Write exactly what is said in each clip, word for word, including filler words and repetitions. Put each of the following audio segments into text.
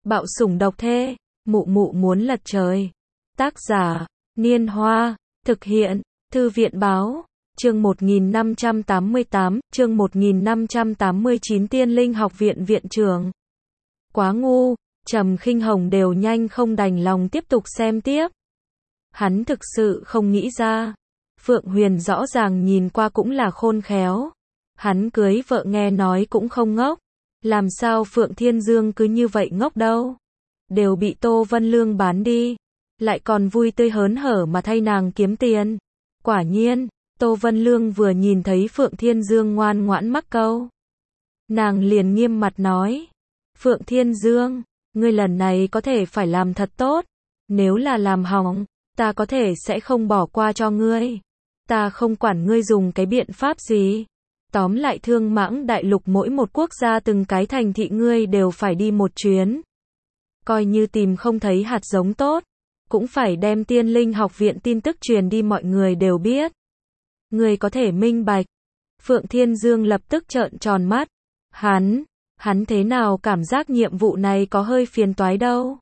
Bạo sủng độc thê, mụ mụ muốn lật trời. Tác giả, Niên Hoa, thực hiện, Thư viện Báo, chương một nghìn năm trăm tám mươi tám, chương một nghìn năm trăm tám mươi chín Tiên Linh Học viện viện trưởng. Quá ngu, Trầm Khinh Hồng đều nhanh không đành lòng tiếp tục xem tiếp. Hắn thực sự không nghĩ ra, Phượng Huyền rõ ràng nhìn qua cũng là khôn khéo. Hắn cưới vợ nghe nói cũng không ngốc. Làm sao Phượng Thiên Dương cứ như vậy ngốc đâu. Đều bị Tô Vân Lương bán đi. Lại còn vui tươi hớn hở mà thay nàng kiếm tiền. Quả nhiên, Tô Vân Lương vừa nhìn thấy Phượng Thiên Dương ngoan ngoãn mắc câu. Nàng liền nghiêm mặt nói. Phượng Thiên Dương, ngươi lần này có thể phải làm thật tốt. Nếu là làm hỏng, ta có thể sẽ không bỏ qua cho ngươi. Ta không quản ngươi dùng cái biện pháp gì. Tóm lại Thương Mãng Đại Lục mỗi một quốc gia từng cái thành thị ngươi đều phải đi một chuyến. Coi như tìm không thấy hạt giống tốt, cũng phải đem Tiên Linh Học viện tin tức truyền đi mọi người đều biết. Ngươi có thể minh bạch. Phượng Thiên Dương lập tức trợn tròn mắt. Hắn, hắn thế nào cảm giác nhiệm vụ này có hơi phiền toái đâu.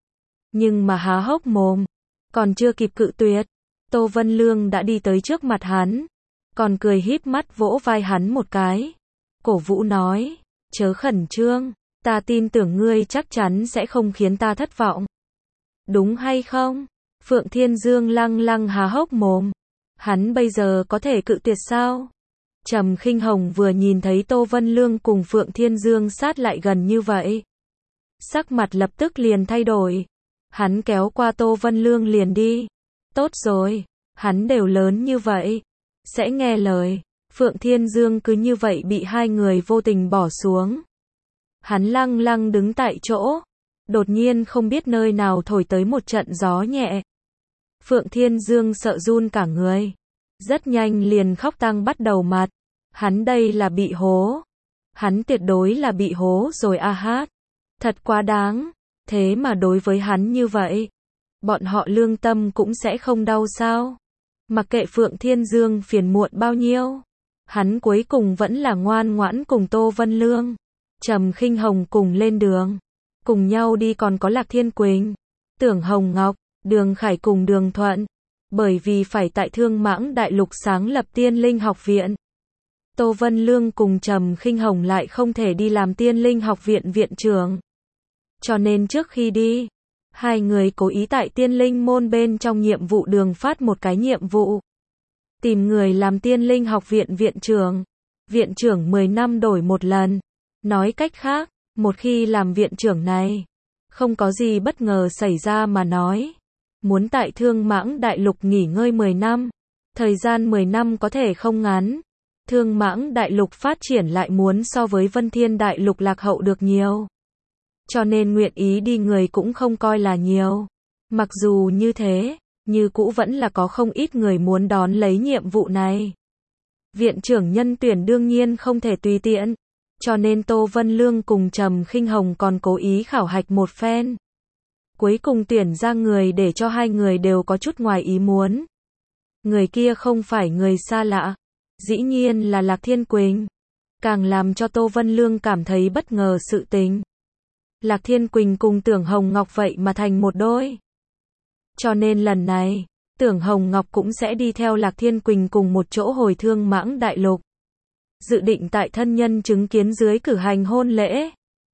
Nhưng mà há hốc mồm, còn chưa kịp cự tuyệt, Tô Vân Lương đã đi tới trước mặt hắn. Còn cười híp mắt vỗ vai hắn một cái. Cổ vũ nói, chớ khẩn trương, ta tin tưởng ngươi chắc chắn sẽ không khiến ta thất vọng. Đúng hay không? Phượng Thiên Dương lăng lăng há hốc mồm. Hắn bây giờ có thể cự tuyệt sao? Trầm Khinh Hồng vừa nhìn thấy Tô Vân Lương cùng Phượng Thiên Dương sát lại gần như vậy. Sắc mặt lập tức liền thay đổi. Hắn kéo qua Tô Vân Lương liền đi. Tốt rồi, hắn đều lớn như vậy. Sẽ nghe lời. Phượng Thiên Dương cứ như vậy bị hai người vô tình bỏ xuống. Hắn lăng lăng đứng tại chỗ. Đột nhiên không biết nơi nào thổi tới một trận gió nhẹ. Phượng Thiên Dương sợ run cả người. Rất nhanh liền khóc tang bắt đầu mặt. Hắn đây là bị hố. Hắn tuyệt đối là bị hố rồi a hát. Thật quá đáng. Thế mà đối với hắn như vậy, bọn họ lương tâm cũng sẽ không đau sao? Mặc kệ Phượng Thiên Dương phiền muộn bao nhiêu, hắn cuối cùng vẫn là ngoan ngoãn cùng Tô Vân Lương, Trầm Khinh Hồng cùng lên đường. Cùng nhau đi còn có Lạc Thiên Quỳnh, Tưởng Hồng Ngọc, Đường Khải cùng Đường Thuận. Bởi vì phải tại Thương Mãng Đại Lục sáng lập Tiên Linh Học viện, Tô Vân Lương cùng Trầm Khinh Hồng lại không thể đi làm Tiên Linh Học viện viện trưởng. Cho nên trước khi đi, hai người cố ý tại Tiên Linh môn bên trong nhiệm vụ đường phát một cái nhiệm vụ. Tìm người làm Tiên Linh Học viện viện trưởng. Viện trưởng mười năm đổi một lần. Nói cách khác, một khi làm viện trưởng này, không có gì bất ngờ xảy ra mà nói. Muốn tại Thương Mãng Đại Lục nghỉ ngơi mười năm. Thời gian mười năm có thể không ngắn. Thương Mãng Đại Lục phát triển lại muốn so với Vân Thiên Đại Lục lạc hậu được nhiều. Cho nên nguyện ý đi người cũng không coi là nhiều. Mặc dù như thế, như cũ vẫn là có không ít người muốn đón lấy nhiệm vụ này. Viện trưởng nhân tuyển đương nhiên không thể tùy tiện. Cho nên Tô Vân Lương cùng Trầm Khinh Hồng còn cố ý khảo hạch một phen. Cuối cùng tuyển ra người để cho hai người đều có chút ngoài ý muốn. Người kia không phải người xa lạ. Dĩ nhiên là Lạc Thiên Quỳnh. Càng làm cho Tô Vân Lương cảm thấy bất ngờ sự tình. Lạc Thiên Quỳnh cùng Tưởng Hồng Ngọc vậy mà thành một đôi. Cho nên lần này, Tưởng Hồng Ngọc cũng sẽ đi theo Lạc Thiên Quỳnh cùng một chỗ hồi Thương Mãng Đại Lục. Dự định tại thân nhân chứng kiến dưới cử hành hôn lễ.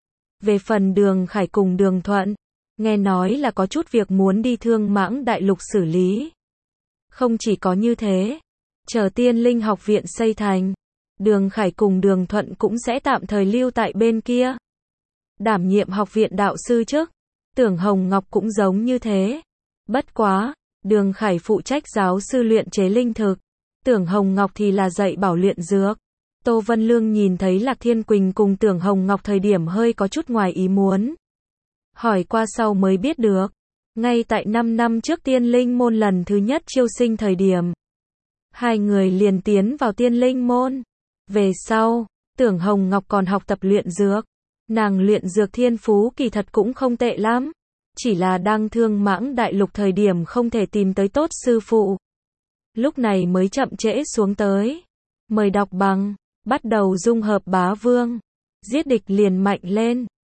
Về phần Đường Khải cùng Đường Thuận, nghe nói là có chút việc muốn đi Thương Mãng Đại Lục xử lý. Không chỉ có như thế, chờ Tiên Linh Học viện xây thành, Đường Khải cùng Đường Thuận cũng sẽ tạm thời lưu tại bên kia. Đảm nhiệm học viện đạo sư chức. Tưởng Hồng Ngọc cũng giống như thế. Bất quá, Đường Khải phụ trách giáo sư luyện chế linh thực. Tưởng Hồng Ngọc thì là dạy bảo luyện dược. Tô Vân Lương nhìn thấy Lạc Thiên Quỳnh cùng Tưởng Hồng Ngọc thời điểm hơi có chút ngoài ý muốn. Hỏi qua sau mới biết được. Ngay tại năm năm trước Tiên Linh môn lần thứ nhất chiêu sinh thời điểm, hai người liền tiến vào Tiên Linh môn. Về sau, Tưởng Hồng Ngọc còn học tập luyện dược. Nàng luyện dược thiên phú kỳ thật cũng không tệ lắm. Chỉ là đang Thương Mãng Đại Lục thời điểm không thể tìm tới tốt sư phụ. Lúc này mới chậm trễ xuống tới. Mời đọc bằng. Bắt đầu dung hợp bá vương. Giết địch liền mạnh lên.